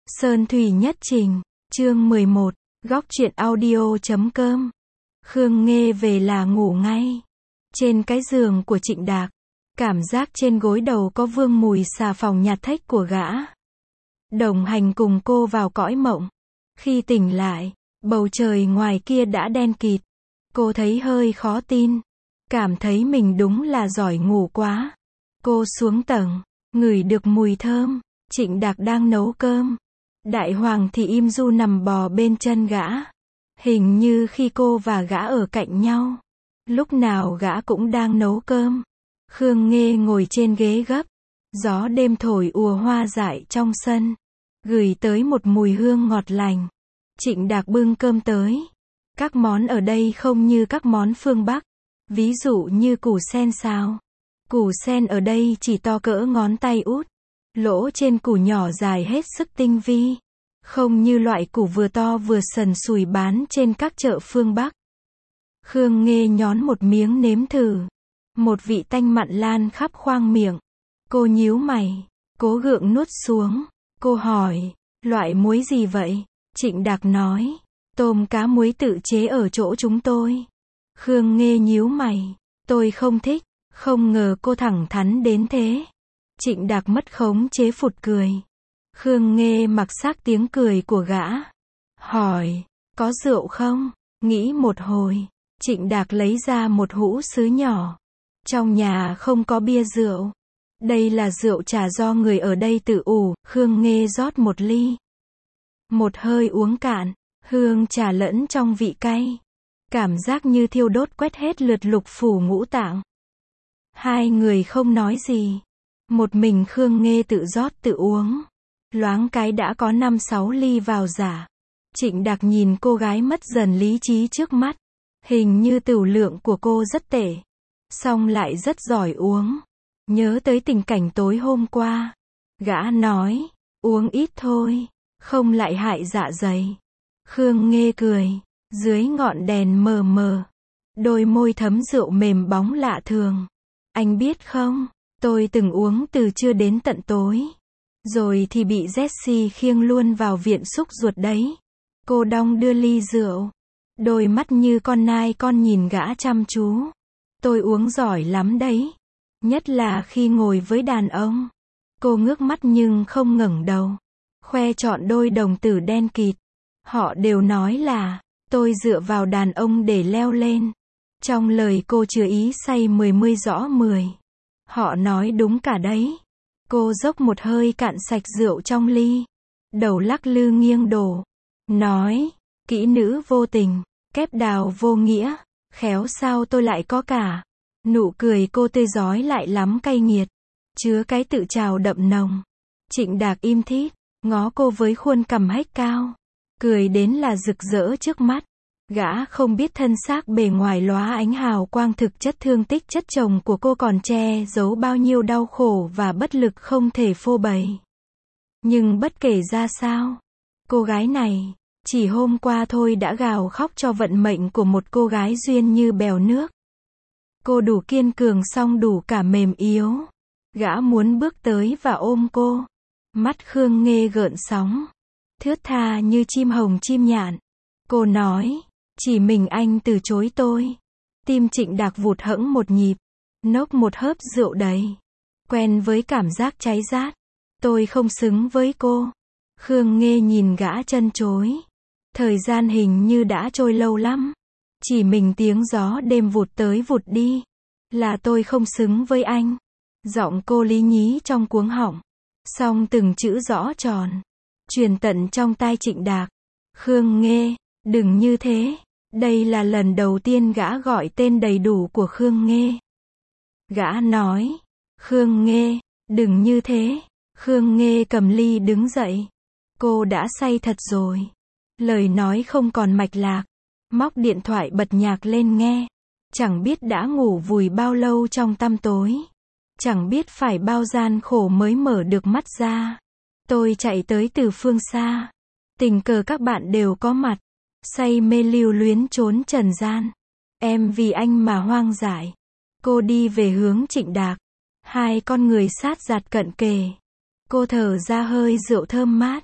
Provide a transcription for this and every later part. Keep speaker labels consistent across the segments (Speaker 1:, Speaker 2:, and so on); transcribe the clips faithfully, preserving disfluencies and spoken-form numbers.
Speaker 1: Sơn Thủy Nhất Trình, chương mười một, góc truyện audio chấm com. Khương Nghê về là ngủ ngay. Trên cái giường của Trịnh Đạc, cảm giác trên gối đầu có vương mùi xà phòng nhạt thách của gã. Đồng hành cùng cô vào cõi mộng. Khi tỉnh lại, bầu trời ngoài kia đã đen kịt. Cô thấy hơi khó tin. Cảm thấy mình đúng là giỏi ngủ quá. Cô xuống tầng, ngửi được mùi thơm. Trịnh Đạc đang nấu cơm. Đại hoàng thì im du nằm bò bên chân gã. Hình như khi cô và gã ở cạnh nhau, lúc nào gã cũng đang nấu cơm. Khương Nghê ngồi trên ghế gấp. Gió đêm thổi ùa hoa dại trong sân, gửi tới một mùi hương ngọt lành. Trịnh Đạc bưng cơm tới. Các món ở đây không như các món phương Bắc. Ví dụ như củ sen xào. Củ sen ở đây chỉ to cỡ ngón tay út. Lỗ trên củ nhỏ dài hết sức tinh vi. Không như loại củ vừa to vừa sần sùi bán trên các chợ phương Bắc. Khương Nghê nhón một miếng nếm thử. Một vị tanh mặn lan khắp khoang miệng. Cô nhíu mày, cố gượng nuốt xuống. Cô hỏi, loại muối gì vậy? Trịnh Đạc nói, tôm cá muối tự chế ở chỗ chúng tôi. Khương Nghê nhíu mày, tôi không thích. Không ngờ cô thẳng thắn đến thế. Trịnh Đạc mất khống chế phụt cười. Khương Nghê mặc xác tiếng cười của gã. Hỏi, có rượu không? Nghĩ một hồi, Trịnh Đạc lấy ra một hũ sứ nhỏ. Trong nhà không có bia rượu. Đây là rượu trà do người ở đây tự ủ. Khương Nghê rót một ly. Một hơi uống cạn, hương trà lẫn trong vị cay. Cảm giác như thiêu đốt quét hết lượt lục phủ ngũ tạng. Hai người không nói gì. Một mình Khương Nghê tự rót tự uống. Loáng cái đã có năm sáu ly vào giả. Trịnh Đạc nhìn cô gái mất dần lý trí trước mắt. Hình như tửu lượng của cô rất tệ. Song lại rất giỏi uống. Nhớ tới tình cảnh tối hôm qua. Gã nói, uống ít thôi, không lại hại dạ dày. Khương Nghê cười. Dưới ngọn đèn mờ mờ, đôi môi thấm rượu mềm bóng lạ thường. Anh biết không, tôi từng uống từ trưa đến tận tối. Rồi thì bị Jessie khiêng luôn vào viện xúc ruột đấy. Cô đong đưa ly rượu. Đôi mắt như con nai con nhìn gã chăm chú. Tôi uống giỏi lắm đấy. Nhất là khi ngồi với đàn ông. Cô ngước mắt nhưng không ngẩng đầu. Khoe trọn đôi đồng tử đen kịt. Họ đều nói là, tôi dựa vào đàn ông để leo lên. Trong lời cô chứa ý say mười mươi rõ mười. Họ nói đúng cả đấy. Cô dốc một hơi cạn sạch rượu trong ly. Đầu lắc lư nghiêng đổ. Nói, kỹ nữ vô tình, kép đào vô nghĩa. Khéo sao tôi lại có cả. Nụ cười cô tươi rói lại lắm cay nghiệt. Chứa cái tự trào đậm nồng. Trịnh Đạc im thít, ngó cô với khuôn cằm hếch cao. Cười đến là rực rỡ trước mắt. Gã không biết thân xác bề ngoài lóa ánh hào quang thực chất thương tích chất chồng của cô còn che giấu bao nhiêu đau khổ và bất lực không thể phô bày. Nhưng bất kể ra sao, cô gái này, chỉ hôm qua thôi đã gào khóc cho vận mệnh của một cô gái duyên như bèo nước. Cô đủ kiên cường song đủ cả mềm yếu. Gã muốn bước tới và ôm cô. Mắt Khương Nghê gợn sóng. Thướt tha như chim hồng chim nhạn. Cô nói, chỉ mình anh từ chối tôi. Tim Trịnh Đạc vụt hẫng một nhịp. Nốc một hớp rượu đầy. Quen với cảm giác cháy rát. Tôi không xứng với cô. Khương Nghê nhìn gã chân chối. Thời gian hình như đã trôi lâu lắm. Chỉ mình tiếng gió đêm vụt tới vụt đi. Là tôi không xứng với anh. Giọng cô lý nhí trong cuống họng. Song từng chữ rõ tròn. Truyền tận trong tai Trịnh Đạc. Khương Nghê, đừng như thế. Đây là lần đầu tiên gã gọi tên đầy đủ của Khương Nghê. Gã nói, Khương Nghê, đừng như thế. Khương Nghê cầm ly đứng dậy. Cô đã say thật rồi. Lời nói không còn mạch lạc. Móc điện thoại bật nhạc lên nghe. Chẳng biết đã ngủ vùi bao lâu trong tăm tối. Chẳng biết phải bao gian khổ mới mở được mắt ra. Tôi chạy tới từ phương xa. Tình cờ các bạn đều có mặt. Say mê lưu luyến trốn trần gian. Em vì anh mà hoang dại. Cô đi về hướng Trịnh Đạc. Hai con người sát giạt cận kề. Cô thở ra hơi rượu thơm mát.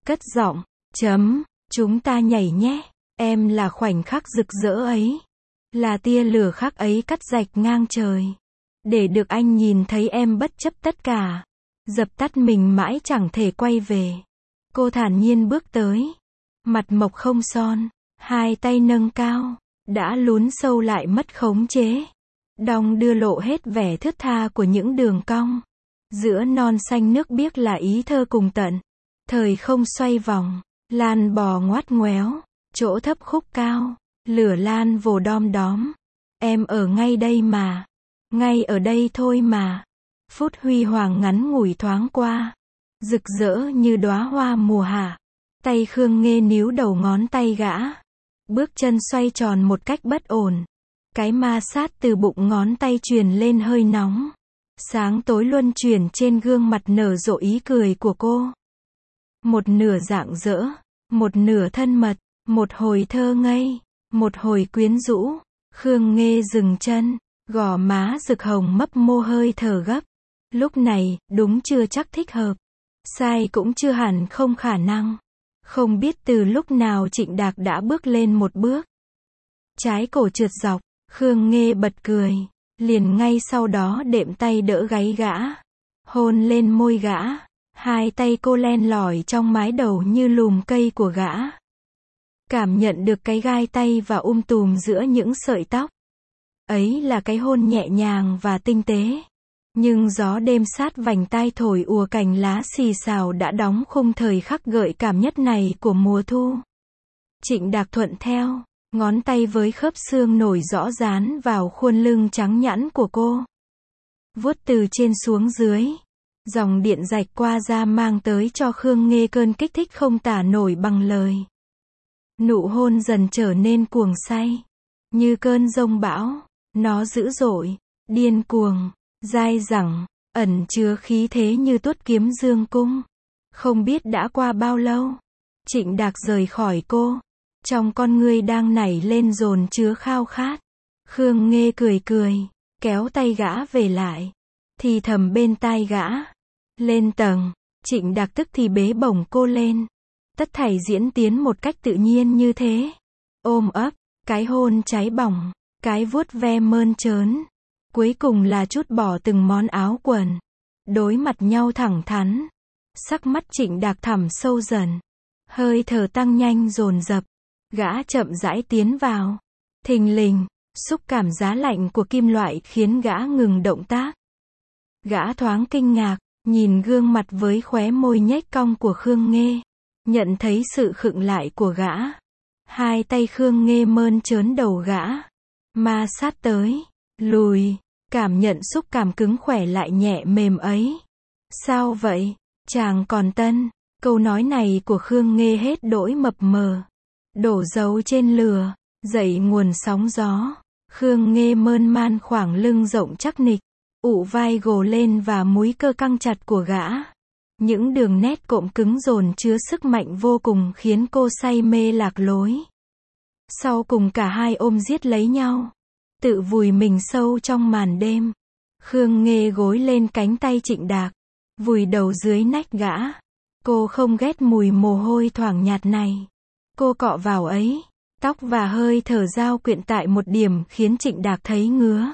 Speaker 1: cất giọng, chấm, chúng ta nhảy nhé, em là khoảnh khắc rực rỡ ấy, là tia lửa khắc ấy cắt rạch ngang trời, để được anh nhìn thấy em bất chấp tất cả, dập tắt mình mãi chẳng thể quay về. Cô thản nhiên bước tới, mặt mộc không son, hai tay nâng cao, đã lún sâu lại mất khống chế. Đong đưa lộ hết vẻ thướt tha của những đường cong. Giữa non xanh nước biếc là ý thơ cùng tận. Thời không xoay vòng, lan bò ngoắt ngoéo, chỗ thấp khúc cao, lửa lan vồ đom đóm. Em ở ngay đây mà, ngay ở đây thôi mà. Phút huy hoàng ngắn ngủi thoáng qua, rực rỡ như đóa hoa mùa hạ. Tay Khương Nghê níu đầu ngón tay gã, bước chân xoay tròn một cách bất ổn. Cái ma sát từ bụng ngón tay truyền lên hơi nóng. Sáng tối luân chuyển trên gương mặt nở rộ ý cười của cô. Một nửa rạng rỡ, một nửa thân mật, một hồi thơ ngây, một hồi quyến rũ. Khương Nghê dừng chân, gò má rực hồng mấp mô hơi thở gấp. Lúc này, đúng chưa chắc thích hợp. Sai cũng chưa hẳn không khả năng. Không biết từ lúc nào Trịnh Đạc đã bước lên một bước. Trái cổ trượt dọc, Khương Nghê bật cười. Liền ngay sau đó đệm tay đỡ gáy gã. Hôn lên môi gã. Hai tay cô len lỏi trong mái đầu như lùm cây của gã. Cảm nhận được cái gai tay và um tùm giữa những sợi tóc. Ấy là cái hôn nhẹ nhàng và tinh tế. Nhưng gió đêm sát vành tai thổi ùa cành lá xì xào đã đóng khung thời khắc gợi cảm nhất này của mùa thu. Trịnh Đạc thuận theo, ngón tay với khớp xương nổi rõ dán vào khuôn lưng trắng nhẵn của cô. Vuốt từ trên xuống dưới, dòng điện rạch qua da mang tới cho Khương Nghê cơn kích thích không tả nổi bằng lời. Nụ hôn dần trở nên cuồng say, như cơn giông bão, nó dữ dội, điên cuồng, dai dẳng, ẩn chứa khí thế như tuốt kiếm dương cung. Không biết đã qua bao lâu, Trịnh Đạc rời khỏi cô, trong con ngươi đang nảy lên dồn chứa khao khát. Khương Nghê cười cười, kéo tay gã về lại, thì thầm bên tai gã. Lên tầng, Trịnh Đạc tức thì bế bổng cô lên. Tất thảy diễn tiến một cách tự nhiên như thế. Ôm ấp, cái hôn cháy bỏng, cái vuốt ve mơn trớn. Cuối cùng là trút bỏ từng món áo quần. Đối mặt nhau thẳng thắn. Sắc mắt Trịnh Đạc thẳm sâu dần. Hơi thở tăng nhanh dồn dập. Gã chậm rãi tiến vào. Thình lình, xúc cảm giá lạnh của kim loại khiến gã ngừng động tác. Gã thoáng kinh ngạc, nhìn gương mặt với khóe môi nhếch cong của Khương Nghê. Nhận thấy sự khựng lại của gã. Hai tay Khương Nghê mơn trớn đầu gã. Ma sát tới, lùi, cảm nhận xúc cảm cứng khỏe lại nhẹ mềm ấy. Sao vậy? Chàng còn tân. Câu nói này của Khương Nghê hết đỗi mập mờ. Đổ dấu trên lửa, dậy nguồn sóng gió. Khương Nghê mơn man khoảng lưng rộng chắc nịch, ụ vai gồ lên và múi cơ căng chặt của gã. Những đường nét cộm cứng dồn chứa sức mạnh vô cùng khiến cô say mê lạc lối. Sau cùng cả hai ôm giết lấy nhau, tự vùi mình sâu trong màn đêm. Khương Nghê gối lên cánh tay Trịnh Đạc, vùi đầu dưới nách gã. Cô không ghét mùi mồ hôi thoảng nhạt này. Cô cọ vào ấy, tóc và hơi thở giao quyện tại một điểm khiến Trịnh Đạc thấy ngứa.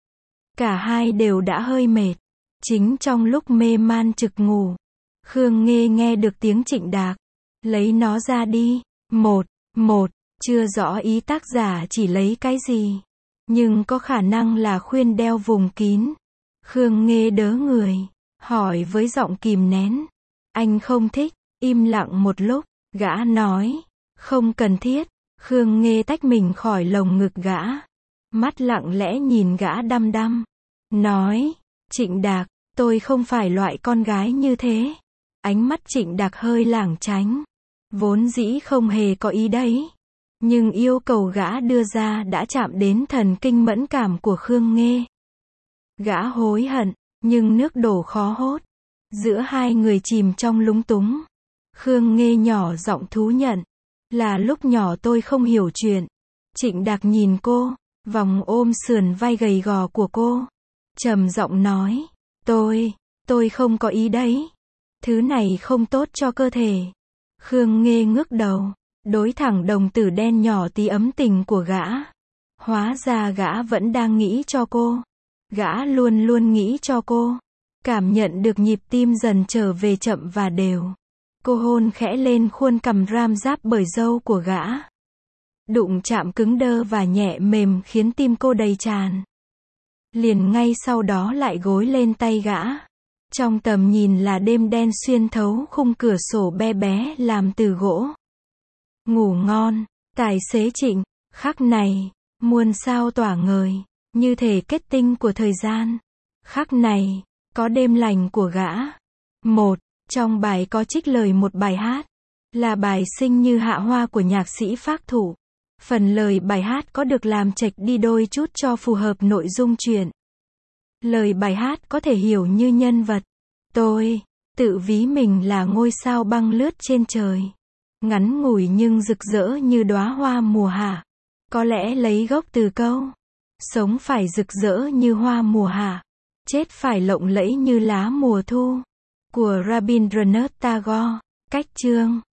Speaker 1: Cả hai đều đã hơi mệt. Chính trong lúc mê man trực ngủ, Khương Nghê nghe được tiếng Trịnh Đạc. Lấy nó ra đi. Một, một, chưa rõ ý tác giả chỉ lấy cái gì. Nhưng có khả năng là khuyên đeo vùng kín. Khương Nghê đớ người, hỏi với giọng kìm nén. Anh không thích. Im lặng một lúc, gã nói. Không cần thiết. Khương Nghê tách mình khỏi lồng ngực gã. Mắt lặng lẽ nhìn gã đăm đăm. Nói. Trịnh Đạc, tôi không phải loại con gái như thế. Ánh mắt Trịnh Đạc hơi lảng tránh. Vốn dĩ không hề có ý đấy. Nhưng yêu cầu gã đưa ra đã chạm đến thần kinh mẫn cảm của Khương Nghê. Gã hối hận, nhưng nước đổ khó hốt. Giữa hai người chìm trong lúng túng. Khương Nghê nhỏ giọng thú nhận. Là lúc nhỏ tôi không hiểu chuyện. Trịnh Đạc nhìn cô, vòng ôm sườn vai gầy gò của cô. Trầm giọng nói. Tôi, tôi không có ý đấy. Thứ này không tốt cho cơ thể. Khương Nghê ngước đầu, đối thẳng đồng tử đen nhỏ tí ấm tình của gã. Hóa ra gã vẫn đang nghĩ cho cô. Gã luôn luôn nghĩ cho cô. Cảm nhận được nhịp tim dần trở về chậm và đều. Cô hôn khẽ lên khuôn cằm ram ráp bởi râu của gã. Đụng chạm cứng đơ và nhẹ mềm khiến tim cô đầy tràn. Liền ngay sau đó lại gối lên tay gã. Trong tầm nhìn là đêm đen xuyên thấu khung cửa sổ be bé làm từ gỗ. Ngủ ngon, tài xế Trịnh, khắc này, muôn sao tỏa ngời, như thể kết tinh của thời gian. Khắc này, có đêm lành của gã. Một, trong bài có trích lời một bài hát, là bài Sinh như hạ hoa của nhạc sĩ Phác Thụ. Phần lời bài hát có được làm chệch đi đôi chút cho phù hợp nội dung truyện. Lời bài hát có thể hiểu như nhân vật. Tôi, tự ví mình là ngôi sao băng lướt trên trời. Ngắn ngủi nhưng rực rỡ như đóa hoa mùa hạ. Có lẽ lấy gốc từ câu. Sống phải rực rỡ như hoa mùa hạ. Chết phải lộng lẫy như lá mùa thu. Của Rabindranath Tagore. Cách chương.